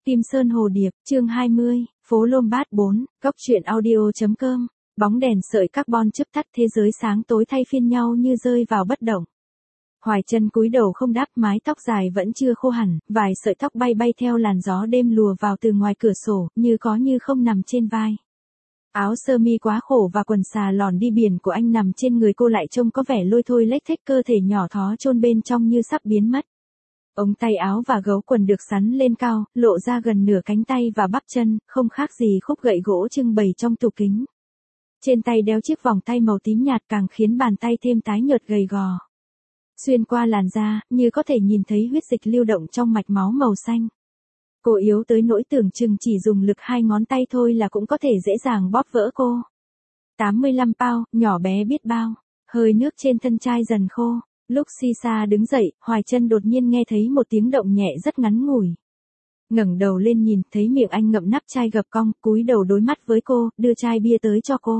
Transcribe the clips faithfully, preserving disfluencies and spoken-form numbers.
Kim Sơn Hồ Điệp, chương hai mươi, phố Lombard bốn, góc truyện audio.com, bóng đèn sợi carbon chớp tắt thế giới sáng tối thay phiên nhau như rơi vào bất động. Hoài Chân cúi đầu không đáp, mái tóc dài vẫn chưa khô hẳn, vài sợi tóc bay bay theo làn gió đêm lùa vào từ ngoài cửa sổ, như có như không nằm trên vai. Áo sơ mi quá khổ và quần xà lòn đi biển của anh nằm trên người cô lại trông có vẻ lôi thôi lếch thếch, cơ thể nhỏ thó chôn bên trong như sắp biến mất. Ống tay áo và gấu quần được sắn lên cao, lộ ra gần nửa cánh tay và bắp chân, không khác gì khúc gậy gỗ trưng bày trong tủ kính. Trên tay đeo chiếc vòng tay màu tím nhạt càng khiến bàn tay thêm tái nhợt gầy gò. Xuyên qua làn da, như có thể nhìn thấy huyết dịch lưu động trong mạch máu màu xanh. Cô yếu tới nỗi tưởng chừng chỉ dùng lực hai ngón tay thôi là cũng có thể dễ dàng bóp vỡ cô. tám mươi lăm pound, nhỏ bé biết bao, hơi nước trên thân chai dần khô. Lúc Sisa đứng dậy, Hoài Chân đột nhiên nghe thấy một tiếng động nhẹ rất ngắn ngủi. Ngẩng đầu lên nhìn, thấy miệng anh ngậm nắp chai gập cong, cúi đầu đối mắt với cô, đưa chai bia tới cho cô.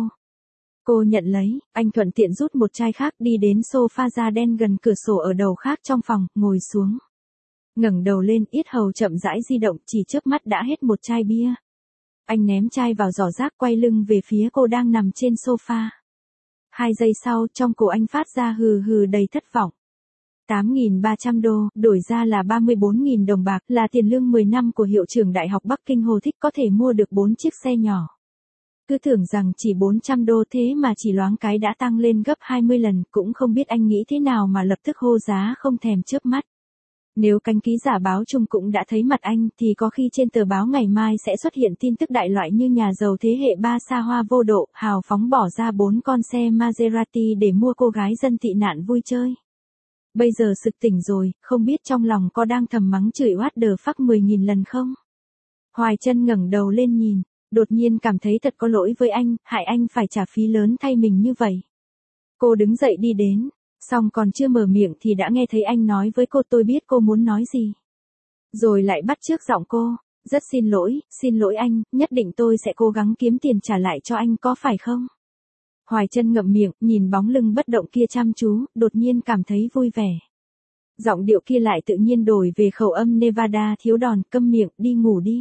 Cô nhận lấy, anh thuận tiện rút một chai khác, đi đến sofa da đen gần cửa sổ ở đầu khác trong phòng, ngồi xuống. Ngẩng đầu lên, yết hầu chậm rãi di động, chỉ chớp mắt đã hết một chai bia. Anh ném chai vào giỏ rác, quay lưng về phía cô đang nằm trên sofa. Hai giây sau, trong cổ anh phát ra hừ hừ đầy thất vọng. tám nghìn ba trăm đô, đổi ra là ba mươi bốn nghìn đồng bạc, là tiền lương mười năm của hiệu trưởng Đại học Bắc Kinh Hồ Thích, có thể mua được bốn chiếc xe nhỏ. Cứ tưởng rằng chỉ bốn trăm đô, thế mà chỉ loáng cái đã tăng lên gấp hai mươi lần, cũng không biết anh nghĩ thế nào mà lập tức hô giá không thèm chớp mắt. Nếu cánh ký giả báo chung cũng đã thấy mặt anh thì có khi trên tờ báo ngày mai sẽ xuất hiện tin tức đại loại như nhà giàu thế hệ ba xa hoa vô độ, hào phóng bỏ ra bốn con xe Maserati để mua cô gái dân tị nạn vui chơi. Bây giờ sực tỉnh rồi, không biết trong lòng có đang thầm mắng chửi what the fuck mười nghìn lần không? Hoài Chân ngẩng đầu lên nhìn, đột nhiên cảm thấy thật có lỗi với anh, hại anh phải trả phí lớn thay mình như vậy. Cô đứng dậy đi đến. Xong còn chưa mở miệng thì đã nghe thấy anh nói với cô, tôi biết cô muốn nói gì. Rồi lại bắt chước giọng cô, rất xin lỗi, xin lỗi anh, nhất định tôi sẽ cố gắng kiếm tiền trả lại cho anh, có phải không? Hoài Chân ngậm miệng, nhìn bóng lưng bất động kia chăm chú, đột nhiên cảm thấy vui vẻ. Giọng điệu kia lại tự nhiên đổi về khẩu âm Nevada thiếu đòn, câm miệng, đi ngủ đi.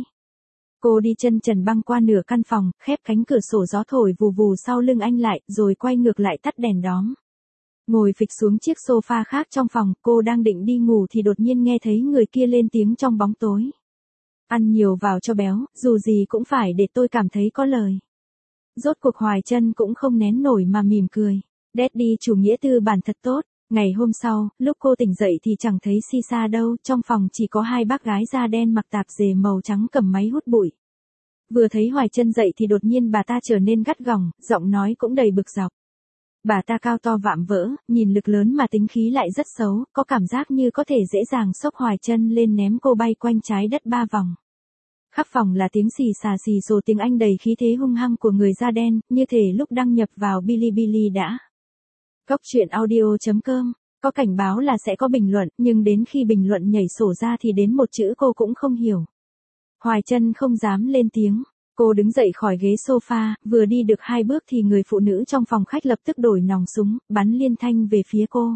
Cô đi chân trần băng qua nửa căn phòng, khép cánh cửa sổ, gió thổi vù vù sau lưng anh lại, rồi quay ngược lại tắt đèn đóm. Ngồi phịch xuống chiếc sofa khác trong phòng, cô đang định đi ngủ thì đột nhiên nghe thấy người kia lên tiếng trong bóng tối. Ăn nhiều vào cho béo, dù gì cũng phải để tôi cảm thấy có lời. Rốt cuộc Hoài Chân cũng không nén nổi mà mỉm cười. Daddy chủ nghĩa tư bản thật tốt. Ngày hôm sau, lúc cô tỉnh dậy thì chẳng thấy Sisa đâu, trong phòng chỉ có hai bác gái da đen mặc tạp dề màu trắng cầm máy hút bụi. Vừa thấy Hoài Chân dậy thì đột nhiên bà ta trở nên gắt gỏng, giọng nói cũng đầy bực dọc. Bà ta cao to vạm vỡ, nhìn lực lớn mà tính khí lại rất xấu, có cảm giác như có thể dễ dàng xốc Hoài Chân lên ném cô bay quanh trái đất ba vòng. Khắp phòng là tiếng xì xà xì xồ, tiếng Anh đầy khí thế hung hăng của người da đen, như thể lúc đăng nhập vào Bilibili đã. Góc truyện audio.com, có cảnh báo là sẽ có bình luận, nhưng đến khi bình luận nhảy sổ ra thì đến một chữ cô cũng không hiểu. Hoài Chân không dám lên tiếng. Cô đứng dậy khỏi ghế sofa, vừa đi được hai bước thì người phụ nữ trong phòng khách lập tức đổi nòng súng, bắn liên thanh về phía cô.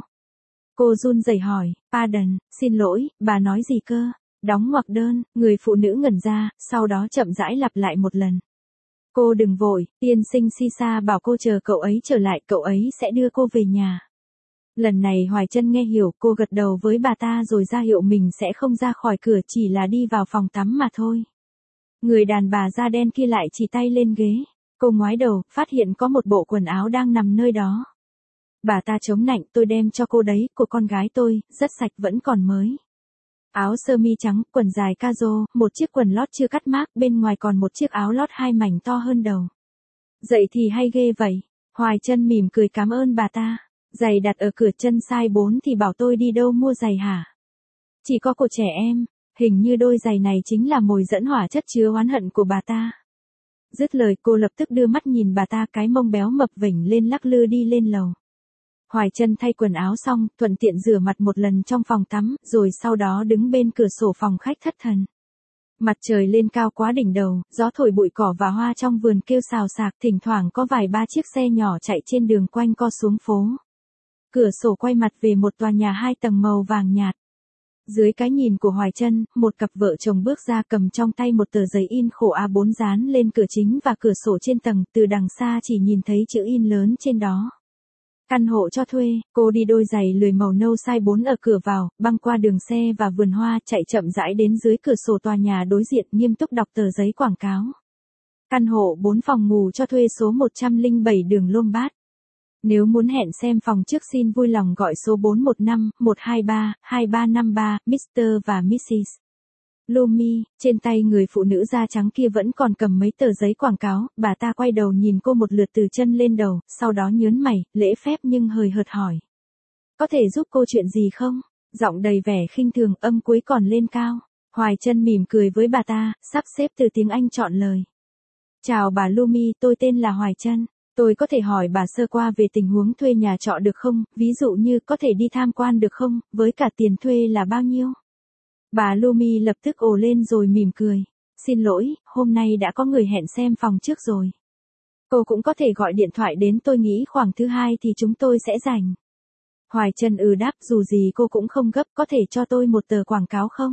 Cô run rẩy hỏi, pardon, xin lỗi, bà nói gì cơ? Đóng ngoặc đơn, người phụ nữ ngẩn ra, sau đó chậm rãi lặp lại một lần. Cô đừng vội, tiên sinh Sisa bảo cô chờ cậu ấy trở lại, cậu ấy sẽ đưa cô về nhà. Lần này Hoài Chân nghe hiểu, cô gật đầu với bà ta rồi ra hiệu mình sẽ không ra khỏi cửa, chỉ là đi vào phòng tắm mà thôi. Người đàn bà da đen kia lại chỉ tay lên ghế. Cô ngoái đầu, phát hiện có một bộ quần áo đang nằm nơi đó. Bà ta chống nạnh, tôi đem cho cô đấy, của con gái tôi, rất sạch vẫn còn mới. Áo sơ mi trắng, quần dài cazo, một chiếc quần lót chưa cắt mác, bên ngoài còn một chiếc áo lót hai mảnh to hơn đầu. Dậy thì hay ghê vậy. Hoài Chân mỉm cười cảm ơn bà ta. Giày đặt ở cửa chân size bốn thì bảo tôi đi đâu mua giày hả? Chỉ có cô trẻ em. Hình như đôi giày này chính là mồi dẫn hỏa chất chứa oán hận của bà ta. Dứt lời cô lập tức đưa mắt nhìn bà ta, cái mông béo mập vểnh lên lắc lư đi lên lầu. Hoài Chân thay quần áo xong, thuận tiện rửa mặt một lần trong phòng tắm, rồi sau đó đứng bên cửa sổ phòng khách thất thần. Mặt trời lên cao quá đỉnh đầu, gió thổi bụi cỏ và hoa trong vườn kêu xào xạc, thỉnh thoảng có vài ba chiếc xe nhỏ chạy trên đường quanh co xuống phố. Cửa sổ quay mặt về một tòa nhà hai tầng màu vàng nhạt. Dưới cái nhìn của Hoài Trân, một cặp vợ chồng bước ra cầm trong tay một tờ giấy in khổ A bốn dán lên cửa chính và cửa sổ trên tầng, từ đằng xa chỉ nhìn thấy chữ in lớn trên đó. Căn hộ cho thuê. Cô đi đôi giày lười màu nâu size bốn ở cửa vào, băng qua đường xe và vườn hoa, chạy chậm rãi đến dưới cửa sổ tòa nhà đối diện, nghiêm túc đọc tờ giấy quảng cáo. Căn hộ bốn phòng ngủ cho thuê số một trăm lẻ bảy đường Lombard. Nếu muốn hẹn xem phòng trước xin vui lòng gọi số bốn một năm, một hai ba, hai ba năm ba, mít tơ và mít xít Lumi. Trên tay người phụ nữ da trắng kia vẫn còn cầm mấy tờ giấy quảng cáo, bà ta quay đầu nhìn cô một lượt từ chân lên đầu, sau đó nhớn mày, lễ phép nhưng hời hợt hỏi. Có thể giúp cô chuyện gì không? Giọng đầy vẻ khinh thường, âm cuối còn lên cao. Hoài Trân mỉm cười với bà ta, sắp xếp từ tiếng Anh chọn lời. Chào bà Lumi, tôi tên là Hoài Trân. Tôi có thể hỏi bà sơ qua về tình huống thuê nhà trọ được không, ví dụ như có thể đi tham quan được không, với cả tiền thuê là bao nhiêu? Bà Lumi lập tức ồ lên rồi mỉm cười. Xin lỗi, hôm nay đã có người hẹn xem phòng trước rồi. Cô cũng có thể gọi điện thoại đến, tôi nghĩ khoảng thứ hai thì chúng tôi sẽ rảnh. Hoài Trân ừ đáp, dù gì cô cũng không gấp, có thể cho tôi một tờ quảng cáo không?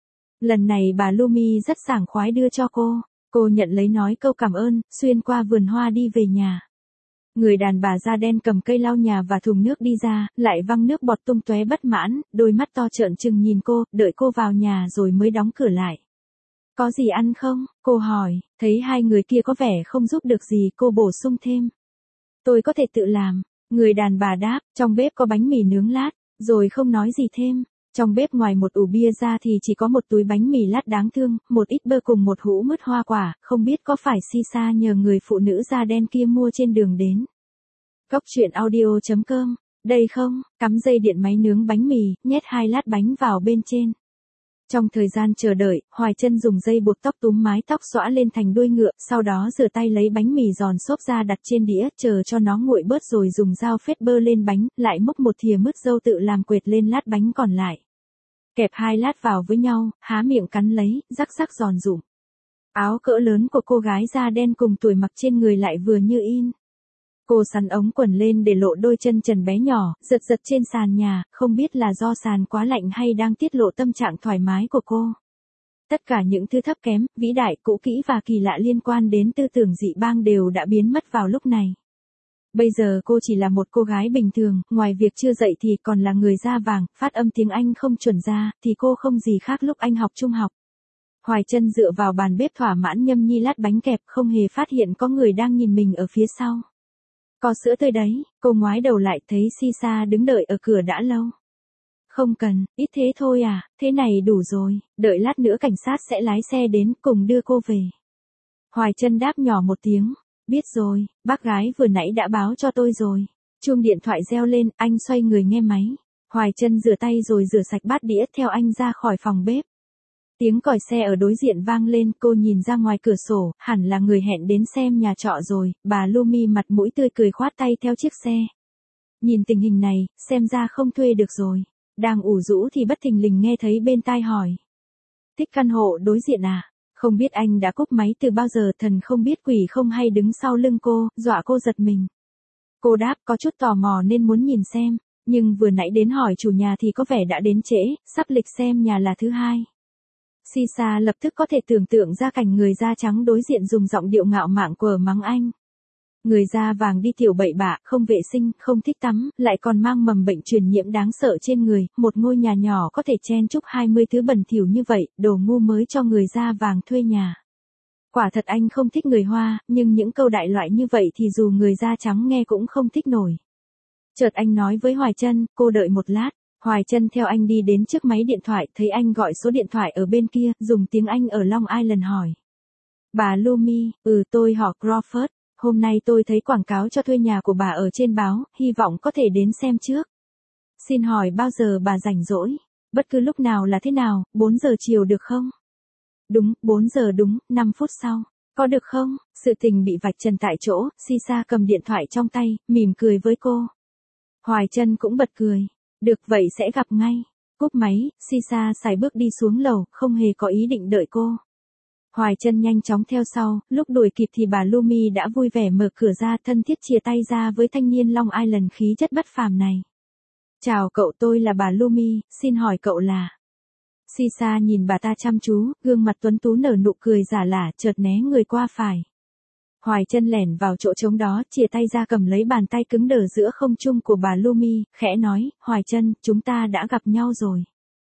Lần này bà Lumi rất sảng khoái đưa cho cô. Cô nhận lấy nói câu cảm ơn, xuyên qua vườn hoa đi về nhà. Người đàn bà da đen cầm cây lau nhà và thùng nước đi ra, lại văng nước bọt tung tóe bất mãn, đôi mắt to trợn trừng nhìn cô, đợi cô vào nhà rồi mới đóng cửa lại. Có gì ăn không? Cô hỏi, thấy hai người kia có vẻ không giúp được gì, cô bổ sung thêm. Tôi có thể tự làm. Người đàn bà đáp, trong bếp có bánh mì nướng lát, rồi không nói gì thêm. Trong bếp ngoài một ủ bia ra thì chỉ có một túi bánh mì lát đáng thương, một ít bơ cùng một hũ mứt hoa quả, không biết có phải Sisa nhờ người phụ nữ da đen kia mua trên đường đến. Góc truyện audio chấm com, đây không, cắm dây điện máy nướng bánh mì, nhét hai lát bánh vào bên trên. Trong thời gian chờ đợi, Hoài Trân dùng dây buộc tóc túm mái tóc xõa lên thành đuôi ngựa, sau đó rửa tay lấy bánh mì giòn xốp ra đặt trên đĩa, chờ cho nó nguội bớt rồi dùng dao phết bơ lên bánh, lại múc một thìa mứt dâu tự làm quệt lên lát bánh còn lại. Kẹp hai lát vào với nhau, há miệng cắn lấy, rắc rắc giòn rụm. Áo cỡ lớn của cô gái da đen cùng tuổi mặc trên người lại vừa như in. Cô sắn ống quần lên để lộ đôi chân trần bé nhỏ, giật giật trên sàn nhà, không biết là do sàn quá lạnh hay đang tiết lộ tâm trạng thoải mái của cô. Tất cả những thứ thấp kém, vĩ đại, cũ kỹ và kỳ lạ liên quan đến tư tưởng dị bang đều đã biến mất vào lúc này. Bây giờ cô chỉ là một cô gái bình thường, ngoài việc chưa dậy thì còn là người da vàng, phát âm tiếng Anh không chuẩn ra, thì cô không gì khác lúc anh học trung học. Hoài Trân dựa vào bàn bếp thỏa mãn nhâm nhi lát bánh kẹp, không hề phát hiện có người đang nhìn mình ở phía sau. Có sữa tươi đấy, cô ngoái đầu lại thấy Sisa đứng đợi ở cửa đã lâu. Không cần, ít thế thôi à, thế này đủ rồi, đợi lát nữa cảnh sát sẽ lái xe đến cùng đưa cô về. Hoài Trân đáp nhỏ một tiếng, biết rồi, bác gái vừa nãy đã báo cho tôi rồi. Chuông điện thoại reo lên, anh xoay người nghe máy. Hoài Trân rửa tay rồi rửa sạch bát đĩa theo anh ra khỏi phòng bếp. Tiếng còi xe ở đối diện vang lên, cô nhìn ra ngoài cửa sổ, hẳn là người hẹn đến xem nhà trọ rồi, bà Lumi mặt mũi tươi cười khoát tay theo chiếc xe. Nhìn tình hình này, xem ra không thuê được rồi. Đang ủ rũ thì bất thình lình nghe thấy bên tai hỏi. Thích căn hộ đối diện à? Không biết anh đã cúp máy từ bao giờ, thần không biết quỷ không hay đứng sau lưng cô, dọa cô giật mình. Cô đáp có chút tò mò nên muốn nhìn xem, nhưng vừa nãy đến hỏi chủ nhà thì có vẻ đã đến trễ, sắp lịch xem nhà là thứ hai. Sisa lập tức có thể tưởng tượng ra cảnh người da trắng đối diện dùng giọng điệu ngạo mạn quở mắng anh. Người da vàng đi tiểu bậy bạ, không vệ sinh, không thích tắm, lại còn mang mầm bệnh truyền nhiễm đáng sợ trên người, một ngôi nhà nhỏ có thể chen chúc hai mươi thứ bẩn thỉu như vậy, đồ ngu mới cho người da vàng thuê nhà. Quả thật anh không thích người Hoa, nhưng những câu đại loại như vậy thì dù người da trắng nghe cũng không thích nổi. Chợt anh nói với Hoài Trân, cô đợi một lát. Hoài Trân theo anh đi đến trước máy điện thoại, thấy anh gọi số điện thoại ở bên kia, dùng tiếng Anh ở Long Island hỏi. Bà Lumi, ừ tôi họ Crawford, hôm nay tôi thấy quảng cáo cho thuê nhà của bà ở trên báo, hy vọng có thể đến xem trước. Xin hỏi bao giờ bà rảnh rỗi? Bất cứ lúc nào là thế nào, bốn giờ chiều được không? Đúng, bốn giờ đúng, năm phút sau. Có được không? Sự tình bị vạch trần tại chỗ, Sisa cầm điện thoại trong tay, mỉm cười với cô. Hoài Trân cũng bật cười. Được vậy sẽ gặp ngay. Cúp máy, Sisa sải bước đi xuống lầu, không hề có ý định đợi cô. Hoài Trân nhanh chóng theo sau, lúc đuổi kịp thì bà Lumi đã vui vẻ mở cửa ra, thân thiết chia tay ra với thanh niên Long Island khí chất bất phàm này. Chào cậu, tôi là bà Lumi, xin hỏi cậu là... Sisa nhìn bà ta chăm chú, gương mặt tuấn tú nở nụ cười giả lả, chợt né người qua phải. Hoài Chân lẻn vào chỗ trống đó, chìa tay ra cầm lấy bàn tay cứng đờ giữa không trung của bà Lumi, khẽ nói, Hoài Chân, chúng ta đã gặp nhau rồi.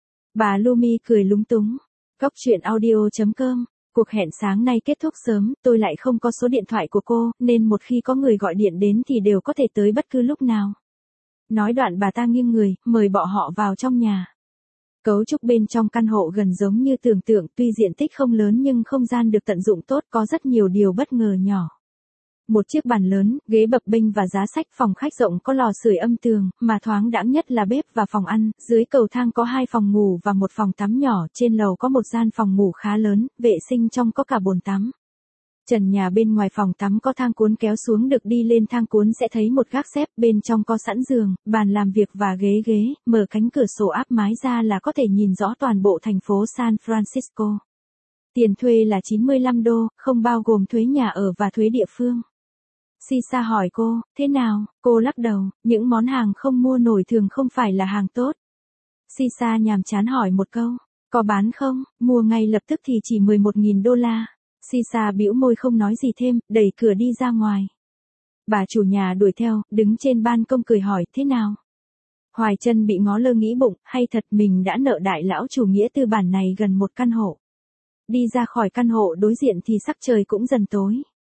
Bà Lumi cười lúng túng. Cốc truyện audio chấm com. Cuộc hẹn sáng nay kết thúc sớm, tôi lại không có số điện thoại của cô, nên một khi có người gọi điện đến thì đều có thể tới bất cứ lúc nào. Nói đoạn bà ta nghiêng người, mời bọn họ vào trong nhà. Cấu trúc bên trong căn hộ gần giống như tưởng tượng, tuy diện tích không lớn nhưng không gian được tận dụng tốt, có rất nhiều điều bất ngờ nhỏ. Một chiếc bàn lớn, ghế bập bênh và giá sách, phòng khách rộng có lò sưởi âm tường, mà thoáng đãng nhất là bếp và phòng ăn, dưới cầu thang có hai phòng ngủ và một phòng tắm nhỏ, trên lầu có một gian phòng ngủ khá lớn, vệ sinh trong có cả bồn tắm. Trần nhà bên ngoài phòng tắm có thang cuốn kéo xuống, được đi lên thang cuốn sẽ thấy một gác xếp, bên trong có sẵn giường, bàn làm việc và ghế ghế, mở cánh cửa sổ áp mái ra là có thể nhìn rõ toàn bộ thành phố San Francisco. Tiền thuê là chín mươi lăm đô, không bao gồm thuế nhà ở và thuế địa phương. Sisa hỏi cô, thế nào? Cô lắc đầu, những món hàng không mua nổi thường không phải là hàng tốt. Sisa nhàm chán hỏi một câu, có bán không? Mua ngay lập tức thì chỉ mười một nghìn đô la. Sisa bĩu môi không nói gì thêm, đẩy cửa đi ra ngoài. Bà chủ nhà đuổi theo, đứng trên ban công cười hỏi, thế nào? Hoài Chân bị ngó lơ nghĩ bụng, hay thật mình đã nợ đại lão chủ nghĩa tư bản này gần một căn hộ. Đi ra khỏi căn hộ đối diện thì sắc trời cũng dần tối.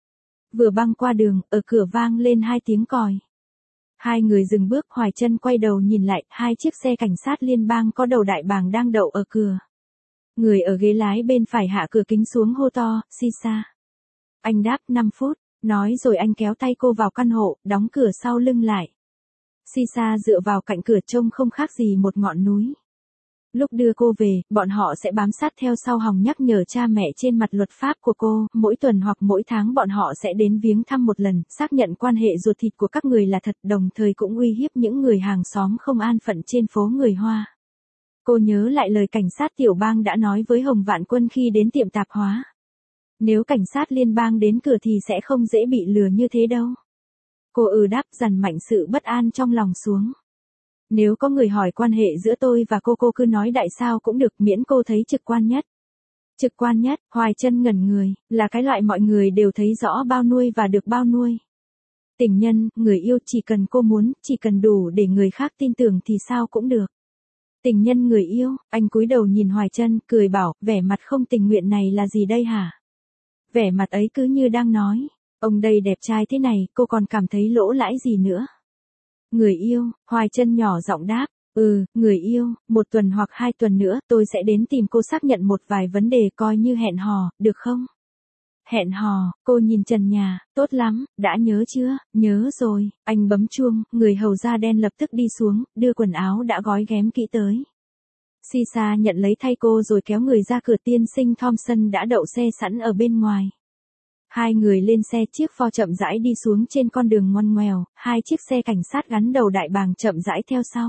Vừa băng qua đường, ở cửa vang lên hai tiếng còi. Hai người dừng bước, Hoài Chân quay đầu nhìn lại, hai chiếc xe cảnh sát liên bang có đầu đại bàng đang đậu ở cửa. Người ở ghế lái bên phải hạ cửa kính xuống hô to, Sisa. Anh đáp năm phút, nói rồi anh kéo tay cô vào căn hộ, đóng cửa sau lưng lại. Sisa dựa vào cạnh cửa trông không khác gì một ngọn núi. Lúc đưa cô về, bọn họ sẽ bám sát theo sau hòng nhắc nhở cha mẹ trên mặt luật pháp của cô, mỗi tuần hoặc mỗi tháng bọn họ sẽ đến viếng thăm một lần, xác nhận quan hệ ruột thịt của các người là thật, đồng thời cũng uy hiếp những người hàng xóm không an phận trên phố người Hoa. Cô nhớ lại lời cảnh sát tiểu bang đã nói với Hồng Vạn Quân khi đến tiệm tạp hóa. Nếu cảnh sát liên bang đến cửa thì sẽ không dễ bị lừa như thế đâu. Cô ừ đáp, dằn mạnh sự bất an trong lòng xuống. Nếu có người hỏi quan hệ giữa tôi và cô cô cứ nói đại sao cũng được, miễn cô thấy trực quan nhất. Trực quan nhất, Hoài Chân ngẩn người, là cái loại mọi người đều thấy rõ bao nuôi và được bao nuôi. Tình nhân, người yêu chỉ cần cô muốn, chỉ cần đủ để người khác tin tưởng thì sao cũng được. Tình nhân người yêu, anh cúi đầu nhìn Hoài Chân, cười bảo, vẻ mặt không tình nguyện này là gì đây hả? Vẻ mặt ấy cứ như đang nói, ông đây đẹp trai thế này, cô còn cảm thấy lỗ lãi gì nữa? Người yêu, Hoài Chân nhỏ giọng đáp, ừ, người yêu, một tuần hoặc hai tuần nữa, tôi sẽ đến tìm cô xác nhận một vài vấn đề coi như hẹn hò, được không? Hẹn hò, cô nhìn trần nhà, tốt lắm, đã nhớ chưa? Nhớ rồi, anh bấm chuông, người hầu da đen lập tức đi xuống, đưa quần áo đã gói ghém kỹ tới. Sisa nhận lấy thay cô rồi kéo người ra cửa, tiên sinh Thompson đã đậu xe sẵn ở bên ngoài. Hai người lên xe, chiếc Ford chậm rãi đi xuống trên con đường ngoằn ngoèo, hai chiếc xe cảnh sát gắn đầu đại bàng chậm rãi theo sau.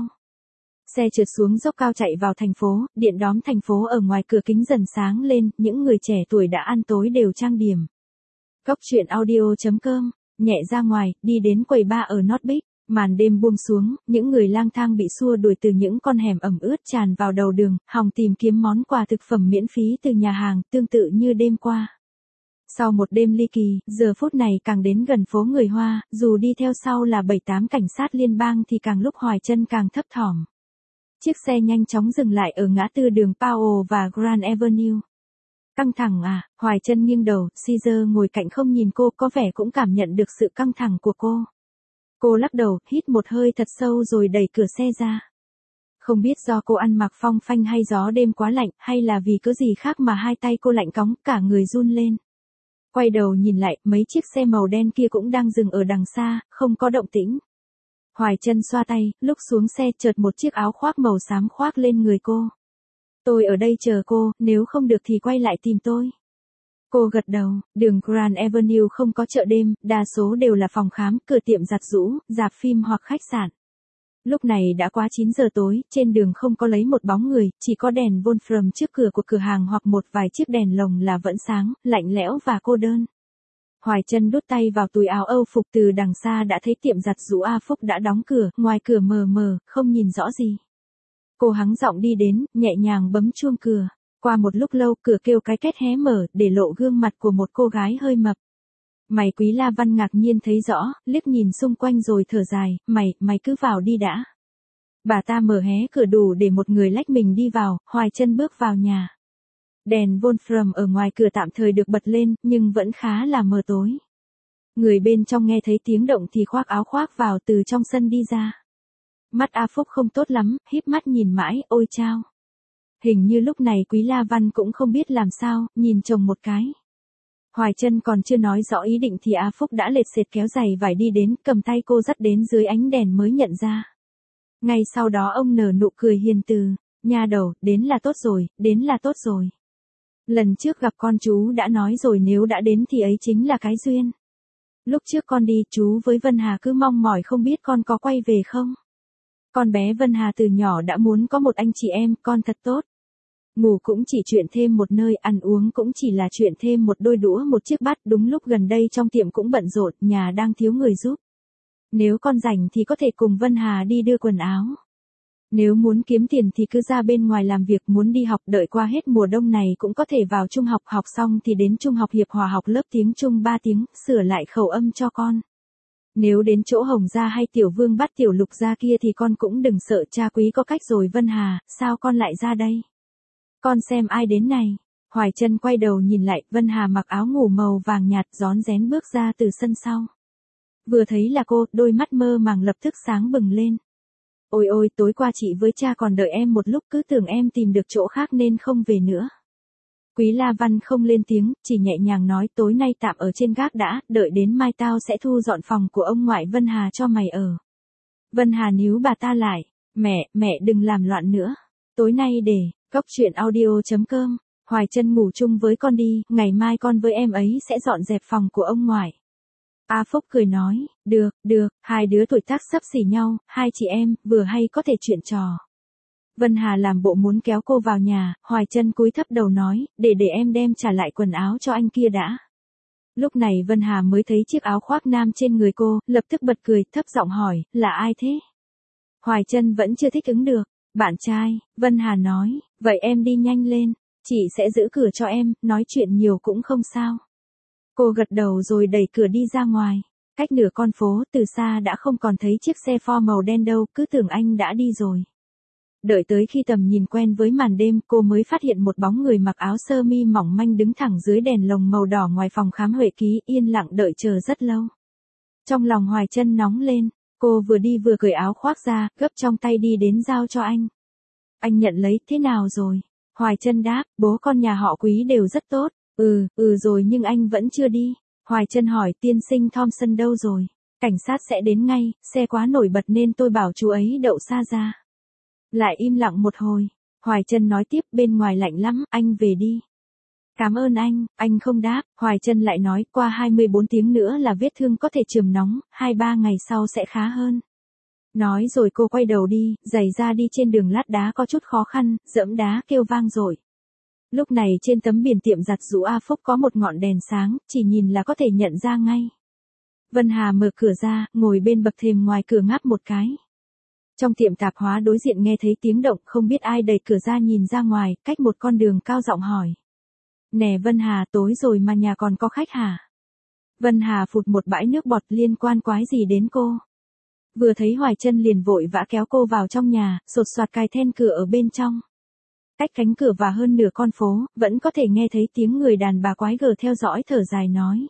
Xe trượt xuống dốc cao chạy vào thành phố, điện đóm thành phố ở ngoài cửa kính dần sáng lên, những người trẻ tuổi đã ăn tối đều trang điểm. Cốc truyện audio chấm com, nhẹ ra ngoài, đi đến quầy bar ở North Beach, màn đêm buông xuống, những người lang thang bị xua đuổi từ những con hẻm ẩm ướt tràn vào đầu đường, hòng tìm kiếm món quà thực phẩm miễn phí từ nhà hàng, tương tự như đêm qua. Sau một đêm ly kỳ, giờ phút này càng đến gần phố người Hoa, dù đi theo sau là bảy tám cảnh sát liên bang thì càng lúc Hoài Chân càng thấp thỏm. Chiếc xe nhanh chóng dừng lại ở ngã tư đường Powell và Grand Avenue. Căng thẳng à? Hoài Chân nghiêng đầu, Caesar ngồi cạnh không nhìn cô, có vẻ cũng cảm nhận được sự căng thẳng của cô. Cô lắc đầu, hít một hơi thật sâu rồi đẩy cửa xe ra. Không biết do cô ăn mặc phong phanh hay gió đêm quá lạnh, hay là vì cớ gì khác mà hai tay cô lạnh cóng, cả người run lên. Quay đầu nhìn lại, mấy chiếc xe màu đen kia cũng đang dừng ở đằng xa, không có động tĩnh. Hoài Chân xoa tay, lúc xuống xe chợt một chiếc áo khoác màu xám khoác lên người cô. Tôi ở đây chờ cô, nếu không được thì quay lại tìm tôi. Cô gật đầu, đường Grand Avenue không có chợ đêm, đa số đều là phòng khám, cửa tiệm giặt giũ, rạp phim hoặc khách sạn. Lúc này đã quá chín giờ tối, trên đường không có lấy một bóng người, chỉ có đèn Wolfram trước cửa của cửa hàng hoặc một vài chiếc đèn lồng là vẫn sáng, lạnh lẽo và cô đơn. Hoài Chân đút tay vào túi áo Âu phục, từ đằng xa đã thấy tiệm giặt giũ A Phúc đã đóng cửa, ngoài cửa mờ mờ, không nhìn rõ gì. Cô hắng giọng đi đến, nhẹ nhàng bấm chuông cửa. Qua một lúc lâu, cửa kêu cái két hé mở, để lộ gương mặt của một cô gái hơi mập. Mày Quý La Văn ngạc nhiên thấy rõ, liếc nhìn xung quanh rồi thở dài, mày, mày cứ vào đi đã. Bà ta mở hé cửa đủ để một người lách mình đi vào, Hoài Chân bước vào nhà. Đèn Wolfram ở ngoài cửa tạm thời được bật lên, nhưng vẫn khá là mờ tối. Người bên trong nghe thấy tiếng động thì khoác áo khoác vào từ trong sân đi ra. Mắt A Phúc không tốt lắm, híp mắt nhìn mãi, ôi chao. Hình như lúc này Quý La Văn cũng không biết làm sao, nhìn chồng một cái. Hoài Chân còn chưa nói rõ ý định thì A Phúc đã lệt sệt kéo giày vải đi đến, cầm tay cô dắt đến dưới ánh đèn mới nhận ra. Ngay sau đó ông nở nụ cười hiền từ, nha đầu, đến là tốt rồi, đến là tốt rồi. Lần trước gặp con chú đã nói rồi nếu đã đến thì ấy chính là cái duyên. Lúc trước con đi, chú với Vân Hà cứ mong mỏi không biết con có quay về không. Con bé Vân Hà từ nhỏ đã muốn có một anh chị em, con thật tốt. Ngủ cũng chỉ chuyện thêm một nơi, ăn uống cũng chỉ là chuyện thêm một đôi đũa một chiếc bát, đúng lúc gần đây trong tiệm cũng bận rộn, nhà đang thiếu người giúp. Nếu con rảnh thì có thể cùng Vân Hà đi đưa quần áo. Nếu muốn kiếm tiền thì cứ ra bên ngoài làm việc, muốn đi học đợi qua hết mùa đông này cũng có thể vào trung học, học xong thì đến trung học Hiệp Hòa học lớp tiếng Trung ba tiếng, sửa lại khẩu âm cho con. Nếu đến chỗ Hồng gia hay Tiểu Vương bắt Tiểu Lục gia kia thì con cũng đừng sợ, cha Quý có cách rồi. Vân Hà, sao con lại ra đây? Con xem ai đến này. Hoài Chân quay đầu nhìn lại, Vân Hà mặc áo ngủ màu vàng nhạt rón rén bước ra từ sân sau. Vừa thấy là cô, đôi mắt mơ màng lập tức sáng bừng lên. Ôi ôi, tối qua chị với cha còn đợi em một lúc, cứ tưởng em tìm được chỗ khác nên không về nữa. Quý La Văn không lên tiếng, chỉ nhẹ nhàng nói tối nay tạm ở trên gác đã, đợi đến mai tao sẽ thu dọn phòng của ông ngoại Vân Hà cho mày ở. Vân Hà níu bà ta lại, mẹ, mẹ đừng làm loạn nữa. Tối nay để, Cốc Truyện Audio chấm com, Hoài Chân ngủ chung với con đi, ngày mai con với em ấy sẽ dọn dẹp phòng của ông ngoại. A Phúc cười nói, được, được, hai đứa tuổi tác xấp xỉ nhau, hai chị em, vừa hay có thể chuyện trò. Vân Hà làm bộ muốn kéo cô vào nhà, Hoài Chân cúi thấp đầu nói, để để em đem trả lại quần áo cho anh kia đã. Lúc này Vân Hà mới thấy chiếc áo khoác nam trên người cô, lập tức bật cười, thấp giọng hỏi, là ai thế? Hoài Chân vẫn chưa thích ứng được, bạn trai, Vân Hà nói, vậy em đi nhanh lên, chị sẽ giữ cửa cho em, nói chuyện nhiều cũng không sao. Cô gật đầu rồi đẩy cửa đi ra ngoài. Cách nửa con phố, từ xa đã không còn thấy chiếc xe Ford màu đen đâu, cứ tưởng anh đã đi rồi. Đợi tới khi tầm nhìn quen với màn đêm, cô mới phát hiện một bóng người mặc áo sơ mi mỏng manh đứng thẳng dưới đèn lồng màu đỏ ngoài phòng khám Huệ Ký, yên lặng đợi chờ rất lâu. Trong lòng Hoài Chân nóng lên, cô vừa đi vừa cởi áo khoác ra, gấp trong tay đi đến giao cho anh. Anh nhận lấy, thế nào rồi? Hoài Chân đáp, bố con nhà họ Quý đều rất tốt. Ừ, ừ rồi nhưng anh vẫn chưa đi. Hoài Chân hỏi, tiên sinh Thompson đâu rồi? Cảnh sát sẽ đến ngay, xe quá nổi bật nên tôi bảo chú ấy đậu xa ra. Lại im lặng một hồi. Hoài Chân nói tiếp, bên ngoài lạnh lắm, anh về đi. Cảm ơn anh, anh không đáp. Hoài Chân lại nói, qua hai mươi bốn tiếng nữa là vết thương có thể chườm nóng, hai ba ngày sau sẽ khá hơn. Nói rồi cô quay đầu đi, giày ra đi trên đường lát đá có chút khó khăn, dẫm đá kêu vang rồi. Lúc này trên tấm biển tiệm giặt giũ A Phúc có một ngọn đèn sáng, chỉ nhìn là có thể nhận ra ngay. Vân Hà mở cửa ra, ngồi bên bậc thềm ngoài cửa ngáp một cái. Trong tiệm tạp hóa đối diện nghe thấy tiếng động, không biết ai đẩy cửa ra nhìn ra ngoài, cách một con đường cao giọng hỏi. Nè Vân Hà, tối rồi mà nhà còn có khách hả? Vân Hà phụt một bãi nước bọt, liên quan quái gì đến cô? Vừa thấy Hoài Chân liền vội vã kéo cô vào trong nhà, sột soạt cài then cửa ở bên trong. Cách cánh cửa và hơn nửa con phố, vẫn có thể nghe thấy tiếng người đàn bà quái gở theo dõi thở dài nói.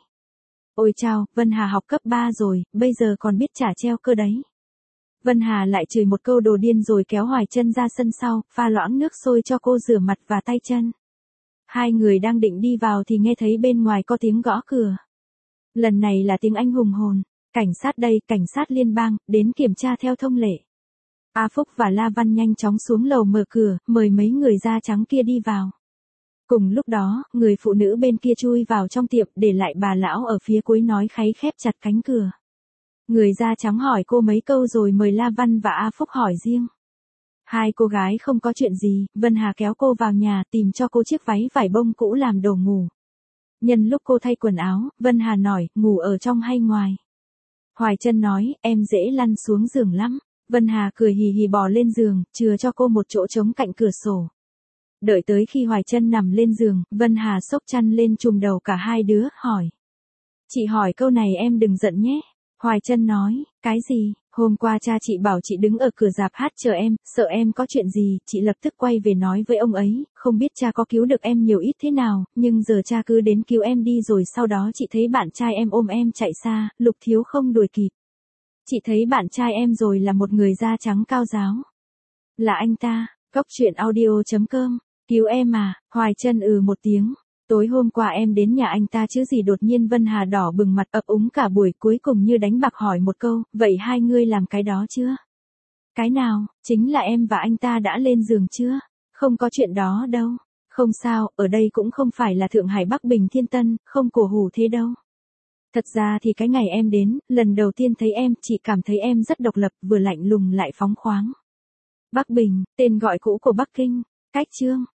Ôi chao, Vân Hà học cấp ba rồi, bây giờ còn biết trả treo cơ đấy. Vân Hà lại chửi một câu đồ điên rồi kéo Hoài Chân ra sân sau, pha loãng nước sôi cho cô rửa mặt và tay chân. Hai người đang định đi vào thì nghe thấy bên ngoài có tiếng gõ cửa. Lần này là tiếng Anh hùng hồn. Cảnh sát đây, cảnh sát liên bang, đến kiểm tra theo thông lệ. A Phúc và La Văn nhanh chóng xuống lầu mở cửa, mời mấy người da trắng kia đi vào. Cùng lúc đó, người phụ nữ bên kia chui vào trong tiệm, để lại bà lão ở phía cuối nói kháy khép chặt cánh cửa. Người da trắng hỏi cô mấy câu rồi mời La Văn và A Phúc hỏi riêng. Hai cô gái không có chuyện gì, Vân Hà kéo cô vào nhà tìm cho cô chiếc váy vải bông cũ làm đồ ngủ. Nhân lúc cô thay quần áo, Vân Hà hỏi, ngủ ở trong hay ngoài? Hoài Chân nói, em dễ lăn xuống giường lắm. Vân Hà cười hì hì bò lên giường, chừa cho cô một chỗ trống cạnh cửa sổ. Đợi tới khi Hoài Chân nằm lên giường, Vân Hà xốc chăn lên trùm đầu cả hai đứa, hỏi. Chị hỏi câu này em đừng giận nhé. Hoài Chân nói, cái gì? Hôm qua cha chị bảo chị đứng ở cửa rạp hát chờ em, sợ em có chuyện gì, chị lập tức quay về nói với ông ấy, không biết cha có cứu được em nhiều ít thế nào, nhưng giờ cha cứ đến cứu em đi rồi sau đó chị thấy bạn trai em ôm em chạy xa, Lục Thiếu không đuổi kịp. Chị thấy bạn trai em rồi là một người da trắng cao ráo. Là anh ta, Cốc Truyện Audio chấm com, cứu em à, Hoài Chân ừ một tiếng. Tối hôm qua em đến nhà anh ta chứ gì, đột nhiên Vân Hà đỏ bừng mặt ấp úng cả buổi, cuối cùng như đánh bạc hỏi một câu, vậy hai ngươi làm cái đó chưa? Cái nào, chính là em và anh ta đã lên giường chưa? Không có chuyện đó đâu. Không sao, ở đây cũng không phải là Thượng Hải Bắc Bình Thiên Tân, không cổ hủ thế đâu. Thật ra thì cái ngày em đến, lần đầu tiên thấy em, chị cảm thấy em rất độc lập, vừa lạnh lùng lại phóng khoáng. Bắc Bình, tên gọi cũ của Bắc Kinh. Cách chương.